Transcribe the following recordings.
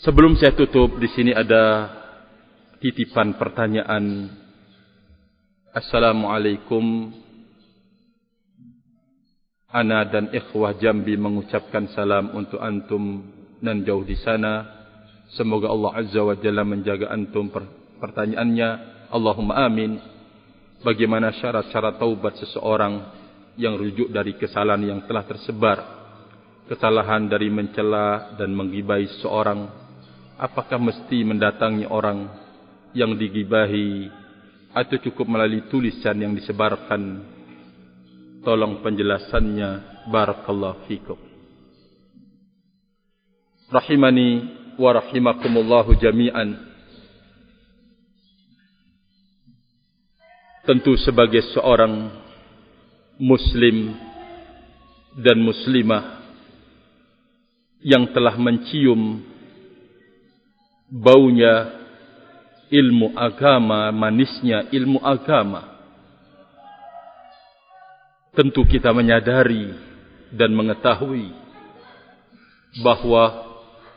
Sebelum saya tutup, di sini ada titipan pertanyaan. Assalamualaikum. Ana dan ikhwah Jambi mengucapkan salam untuk antum nan jauh di sana. Semoga Allah Azza wa Jalla menjaga antum. Pertanyaannya, Allahumma amin. Bagaimana syarat-syarat taubat seseorang yang rujuk dari kesalahan yang telah tersebar? Kesalahan dari mencela dan menggibahi seseorang, apakah mesti mendatangi orang yang digibahi atau cukup melalui tulisan yang disebarkan? Tolong penjelasannya. Barakallahu fikum. Rahimani wa rahimakumullahu jami'an. Tentu sebagai seorang muslim dan muslimah yang telah mencium baunya ilmu agama, manisnya ilmu agama, tentu kita menyadari dan mengetahui bahwa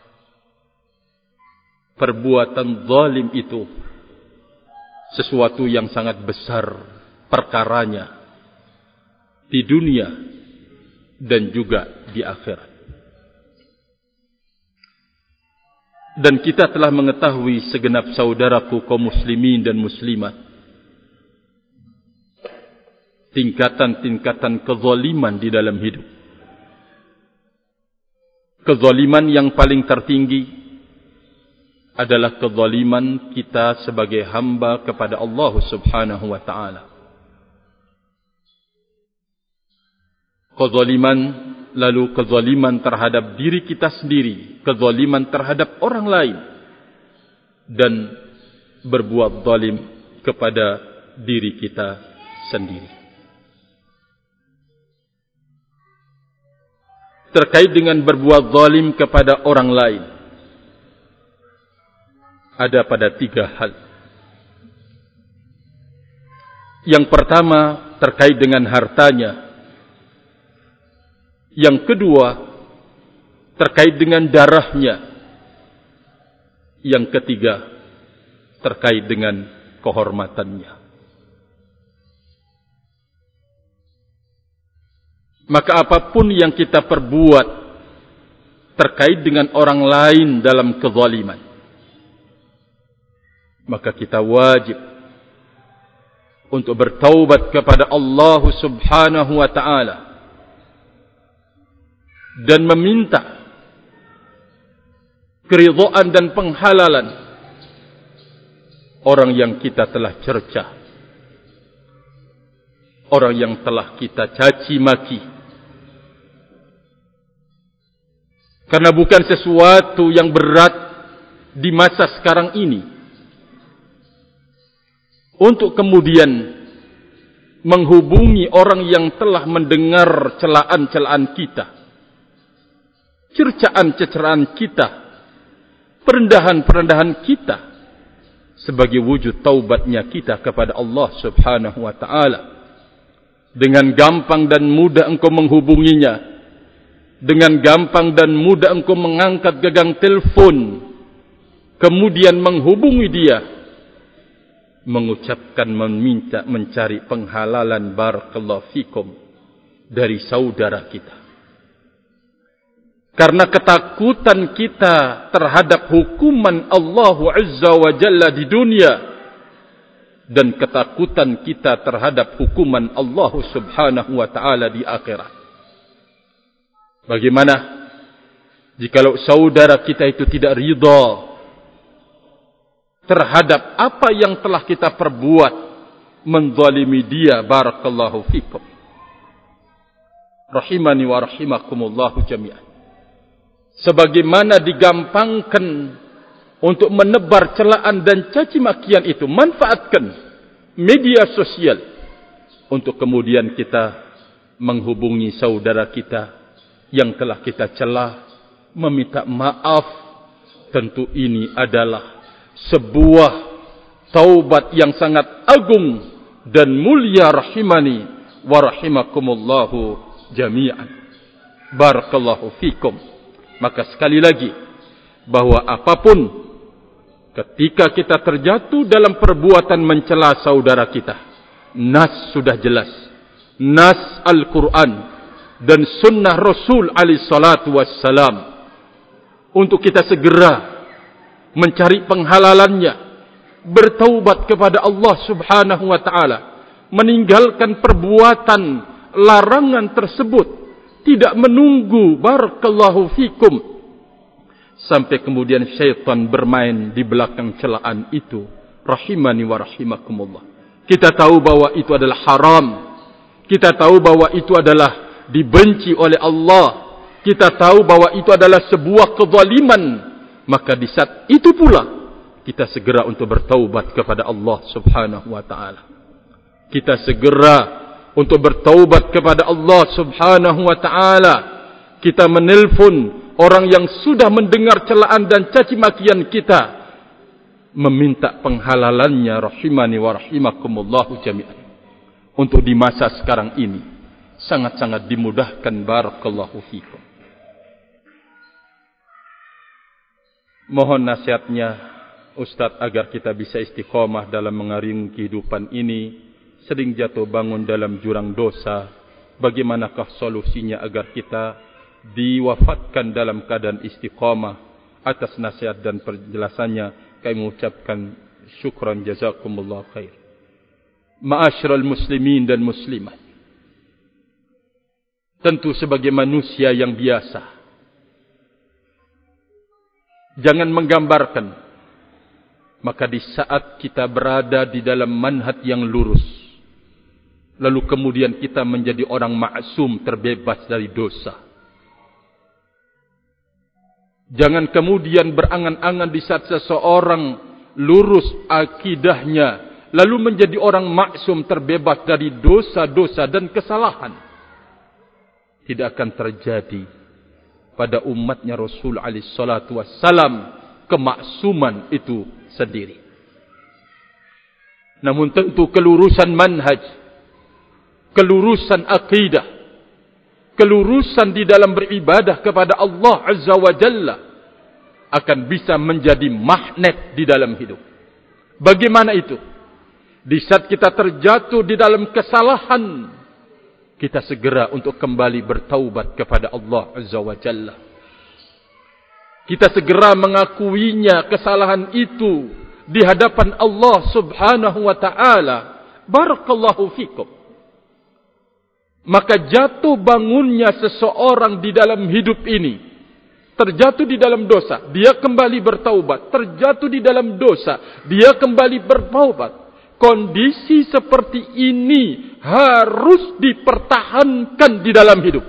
perbuatan zalim itu sesuatu yang sangat besar perkaranya di dunia dan juga di akhirat. Dan kita telah mengetahui segenap saudaraku kaum muslimin dan muslimat, tingkatan-tingkatan kezaliman di dalam hidup. Kezaliman yang paling tertinggi adalah kezaliman kita sebagai hamba kepada Allah Subhanahu wa ta'ala. Kezaliman, lalu kezaliman terhadap diri kita sendiri, kezaliman terhadap orang lain, dan berbuat zalim kepada diri kita sendiri. Terkait dengan berbuat zalim kepada orang lain, ada pada 3 hal. Yang pertama terkait dengan hartanya. Yang kedua terkait dengan darahnya. Yang ketiga terkait dengan kehormatannya. Maka apapun yang kita perbuat terkait dengan orang lain dalam kezaliman, maka kita wajib untuk bertaubat kepada Allah Subhanahu wa ta'ala dan meminta keridhaan dan penghalalan orang yang kita telah cercah, orang yang telah kita caci maki. Karena bukan sesuatu yang berat di masa sekarang ini untuk kemudian menghubungi orang yang telah mendengar celaan-celaan kita, cercaan-cercaan kita, perendahan-perendahan kita, sebagai wujud taubatnya kita kepada Allah Subhanahu wa ta'ala. Dengan gampang dan mudah engkau menghubunginya, dengan gampang dan mudah engkau mengangkat gagang telepon, kemudian menghubungi dia, mengucapkan, meminta, mencari penghalalan barakallahu fikum dari saudara kita. Karena ketakutan kita terhadap hukuman Allah Azza wa Jalla di dunia, dan ketakutan kita terhadap hukuman Allah Subhanahu wa ta'ala di akhirat. Bagaimana jikalau saudara kita itu tidak ridha terhadap apa yang telah kita perbuat, menzalimi dia, barakallahu fikum. Rahimani wa rahimakumullahu jami'an. Sebagaimana digampangkan untuk menebar celaan dan caci makian itu, manfaatkan media sosial untuk kemudian kita menghubungi saudara kita yang telah kita celah, meminta maaf. Tentu ini adalah sebuah taubat yang sangat agung dan mulia. Rahimani wa rahimakumullahu jami'an. Barakallahu fikum. Maka sekali lagi, bahwa apapun ketika kita terjatuh dalam perbuatan mencela saudara kita, nas sudah jelas, nas Al-Quran dan sunnah Rasul alaihi salatu wassalam, untuk kita segera mencari penghalalannya, bertaubat kepada Allah subhanahu wa ta'ala, meninggalkan perbuatan larangan tersebut, tidak menunggu barakallahu fikum sampai kemudian syaitan bermain di belakang celaan itu. Rahimani wa rahimakumullah. Kita tahu bahwa itu adalah haram. Kita tahu bahwa itu adalah dibenci oleh Allah. Kita tahu bahwa itu adalah sebuah kezaliman. Maka di saat itu pula kita segera untuk bertaubat kepada Allah subhanahu wa ta'ala. Kita segera untuk bertaubat kepada Allah subhanahu wa ta'ala. Kita menelpon orang yang sudah mendengar celaan dan caci makian kita, meminta penghalalannya, rahimani wa rahimakumullahu jami'an. Untuk di masa sekarang ini sangat-sangat dimudahkan, barakallahu fikum. Mohon nasihatnya Ustaz agar kita bisa istiqomah dalam mengarungi kehidupan ini, sering jatuh bangun dalam jurang dosa. Bagaimanakah solusinya agar kita diwafatkan dalam keadaan istiqamah? Atas nasihat dan penjelasannya kami mengucapkan syukran jazakumullah khair. Ma'asyiral muslimin dan muslimat, tentu sebagai manusia yang biasa, jangan menggambarkan, maka di saat kita berada di dalam manhaj yang lurus, lalu kemudian kita menjadi orang maksum, terbebas dari dosa. Jangan kemudian berangan-angan di saat seseorang lurus akidahnya, lalu menjadi orang maksum, terbebas dari dosa-dosa dan kesalahan. Tidak akan terjadi pada umatnya Rasul alaihi salatu wassalam kemaksuman itu sendiri. Namun tentu kelurusan manhaj, kelurusan akidah, kelurusan di dalam beribadah kepada Allah Azza wa Jalla akan bisa menjadi magnet di dalam hidup. Bagaimana itu? Di saat kita terjatuh di dalam kesalahan, kita segera untuk kembali bertaubat kepada Allah Azza wa Jalla. Kita segera mengakuinya kesalahan itu di hadapan Allah Subhanahu wa ta'ala. Barakallahu fikum. Maka jatuh bangunnya seseorang di dalam hidup ini, terjatuh di dalam dosa, dia kembali bertaubat. Terjatuh di dalam dosa, dia kembali bertaubat. Kondisi seperti ini harus dipertahankan di dalam hidup.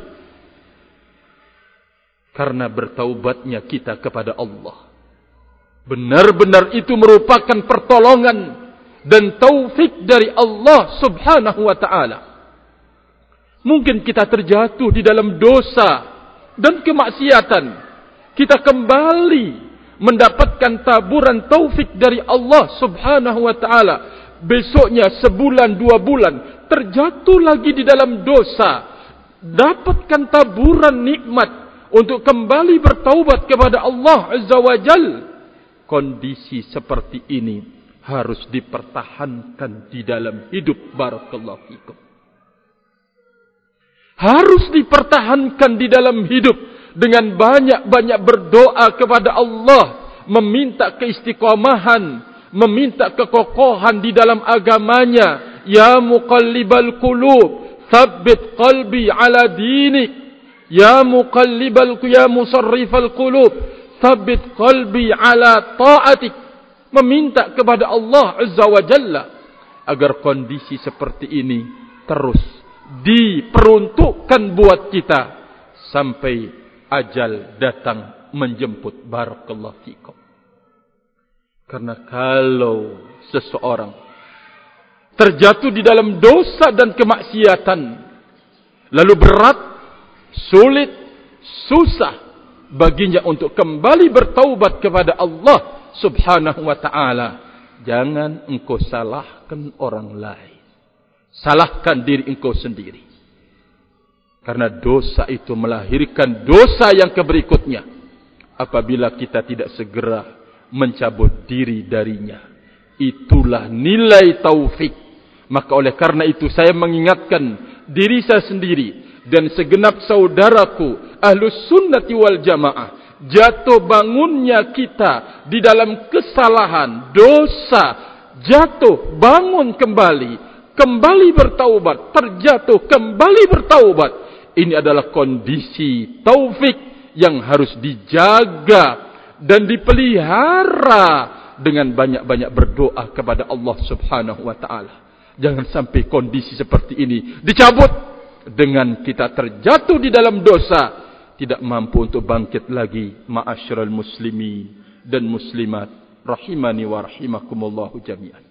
Karena bertaubatnya kita kepada Allah, benar-benar itu merupakan pertolongan dan taufik dari Allah Subhanahu wa ta'ala. Mungkin kita terjatuh di dalam dosa dan kemaksiatan, kita kembali mendapatkan taburan taufik dari Allah Subhanahu wa ta'ala. Besoknya sebulan, 2 bulan terjatuh lagi di dalam dosa, dapatkan taburan nikmat untuk kembali bertaubat kepada Allah Azza wa Jal. Kondisi seperti ini harus dipertahankan di dalam hidup. Barakallahu fikum. Harus dipertahankan di dalam hidup dengan banyak-banyak berdoa kepada Allah, meminta keistiqomahan, meminta kekokohan di dalam agamanya. Ya muqallibal qulub, tsabbit qalbi ala dinik. Ya musarrifal qulub, tsabbit qalbi ala ta'atik. Meminta kepada Allah Azza wa Jalla agar kondisi seperti ini terus diperuntukkan buat kita sampai ajal datang menjemput. Barakallahu fikum. Karena kalau seseorang terjatuh di dalam dosa dan kemaksiatan, lalu berat, sulit, susah baginya untuk kembali bertaubat kepada Allah Subhanahu wa ta'ala, jangan engkau salahkan orang lain, salahkan diri engkau sendiri. Karena dosa itu melahirkan dosa yang berikutnya. apabila kita tidak segera mencabut diri darinya. Itulah nilai taufik. Maka oleh karena itu saya mengingatkan diri saya sendiri dan segenap saudaraku Ahlus Sunnati wal Jamaah, jatuh bangunnya kita di dalam kesalahan, dosa, jatuh, bangun kembali, kembali bertaubat, terjatuh, kembali bertaubat. Ini adalah kondisi taufik yang harus dijaga dan dipelihara dengan banyak-banyak berdoa kepada Allah Subhanahu wa taala. Jangan sampai kondisi seperti ini dicabut dengan kita terjatuh di dalam dosa, tidak mampu untuk bangkit lagi. Ma'asyiral muslimin dan muslimat rahimani wa rahimakumullah jami'an.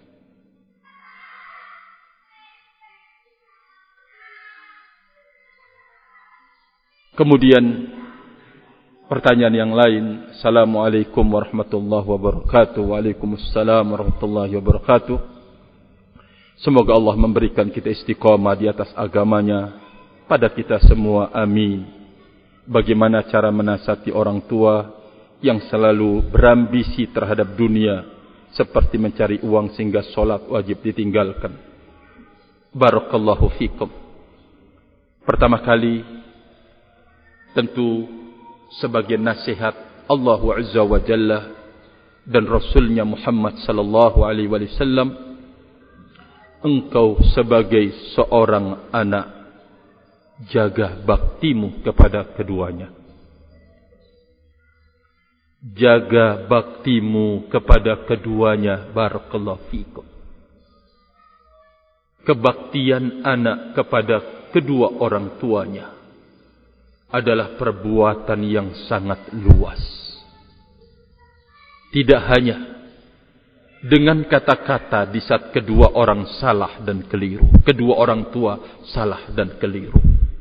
Kemudian pertanyaan yang lain. Assalamualaikum warahmatullahi wabarakatuh. Waalaikumsalam warahmatullahi wabarakatuh. Semoga Allah memberikan kita istiqamah di atas agamanya pada kita semua. Amin. Bagaimana cara menasihati orang tua yang selalu berambisi terhadap dunia, seperti mencari uang sehingga solat wajib ditinggalkan? Barakallahu fikum. Pertama kali, tentu sebagai nasihat Allah Azza wa Jalla dan Rasulnya Muhammad sallallahu alaihi wasallam, engkau sebagai seorang anak, jaga baktimu kepada keduanya. Jaga baktimu kepada keduanya. Barakallahu fikum. Kebaktian anak kepada kedua orang tuanya adalah perbuatan yang sangat luas. Tidak hanya dengan kata-kata di saat kedua orang salah dan keliru, kedua orang tua salah dan keliru,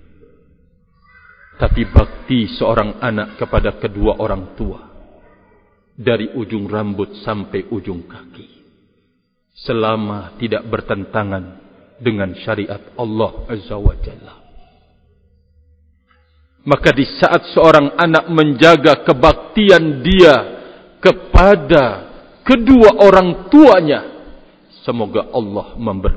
tapi bakti seorang anak kepada kedua orang tua dari ujung rambut sampai ujung kaki, selama tidak bertentangan dengan syariat Allah Azza wa Jalla. Maka di saat seorang anak menjaga kebaktian dia kepada kedua orang tuanya, semoga Allah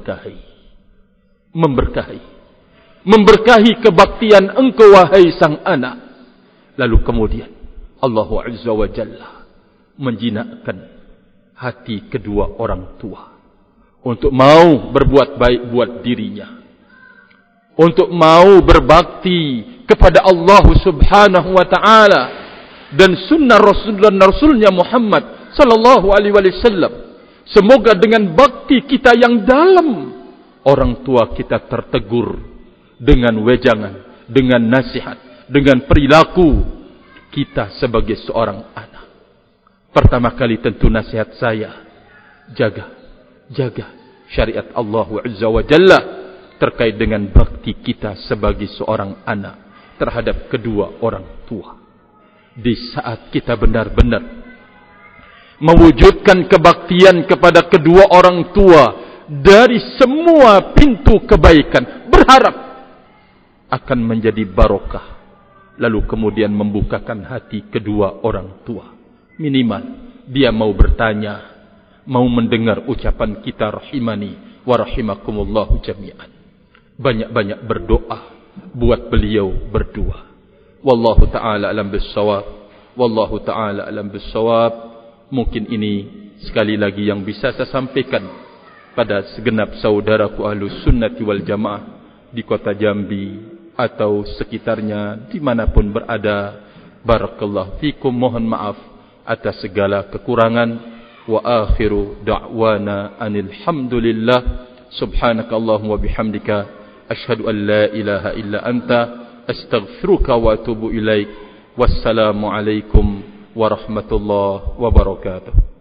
memberkahi kebaktian engkau wahai sang anak. Lalu kemudian Allah Azza wa Jalla menjinakkan hati kedua orang tua untuk mau berbuat baik buat dirinya, untuk mau berbakti kepada Allah Subhanahu wa taala dan sunnah Rasulnya Muhammad sallallahu alaihi wasallam. Semoga dengan bakti kita yang dalam, orang tua kita tertegur dengan wejangan, dengan nasihat, dengan perilaku kita sebagai seorang anak. Pertama kali tentu nasihat saya, jaga syariat Allah Azza wa Jalla terkait dengan bakti kita sebagai seorang anak terhadap kedua orang tua. Di saat kita benar-benar mewujudkan kebaktian kepada kedua orang tua dari semua pintu kebaikan, berharap akan menjadi barokah, lalu kemudian membukakan hati kedua orang tua. Minimal dia mau bertanya, mau mendengar ucapan kita rahimani wa rahimakumullahu jami'an. Banyak-banyak berdoa buat beliau berdua. Wallahu ta'ala alam bissawab. Wallahu ta'ala alam bissawab. Mungkin ini sekali lagi yang bisa saya sampaikan pada segenap saudaraku Ahlus Sunnati wal Jamaah di kota Jambi atau sekitarnya dimanapun berada. Barakallahu fikum. Mohon maaf atas segala kekurangan. Wa akhiru da'wana anil hamdulillah. Subhanakallahumma bihamdika asyhadu an la ilaha illa anta astaghfiruka wa atubu ilaik. Wassalamu alaikum warahmatullahi wabarakatuh.